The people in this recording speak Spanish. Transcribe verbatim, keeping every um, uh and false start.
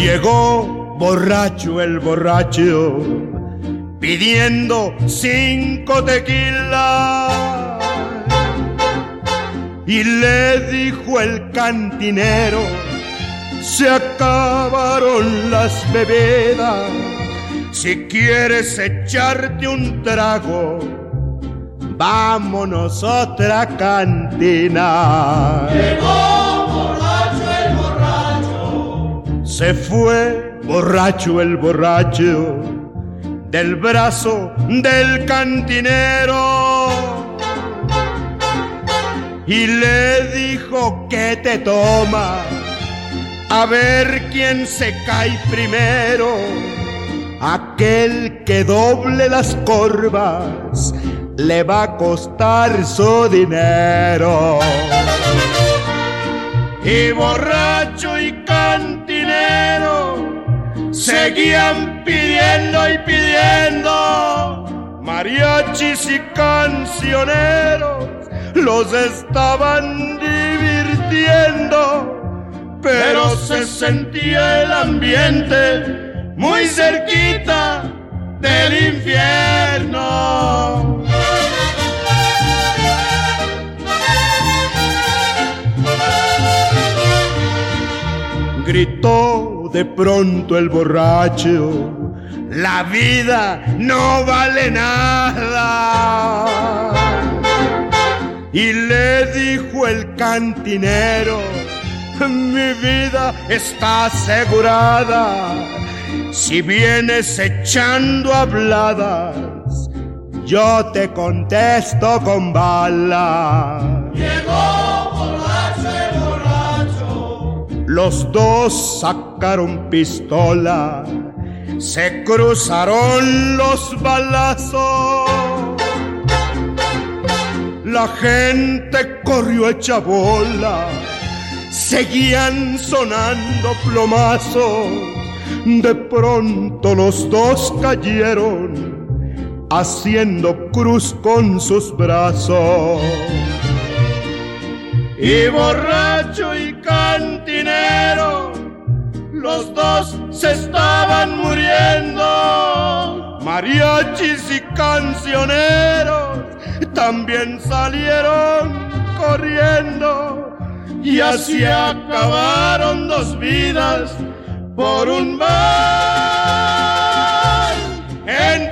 Llegó borracho el borracho, pidiendo cinco tequilas, y le dijo el cantinero: se acabaron las bebidas, si quieres echarte un trago, vámonos a otra cantina. Llegó borracho el borracho, se fue borracho el borracho del brazo del cantinero, y le dijo: ¿qué te toma? A ver quién se cae primero. Aquel que doble las corvas le va a costar su dinero. Y borracho y cantinero seguían pidiendo y pidiendo. Mariachis y cancioneros los estaban divirtiendo, pero se sentía el ambiente muy cerquita del infierno. Gritó de pronto el borracho: la vida no vale nada. Y le dijo el cantinero: mi vida está asegurada. Si vienes echando habladas, yo te contesto con bala. Llegó borracho el borracho, los dos sacaron pistola, se cruzaron los balazos. La gente corrió hecha bola, seguían sonando plomazos. De pronto los dos cayeron, haciendo cruz con sus brazos. Y borracho y cantinero, los dos se estaban muriendo. Mariachis y cancioneros también salieron corriendo, y así acabaron dos vidas por un mal en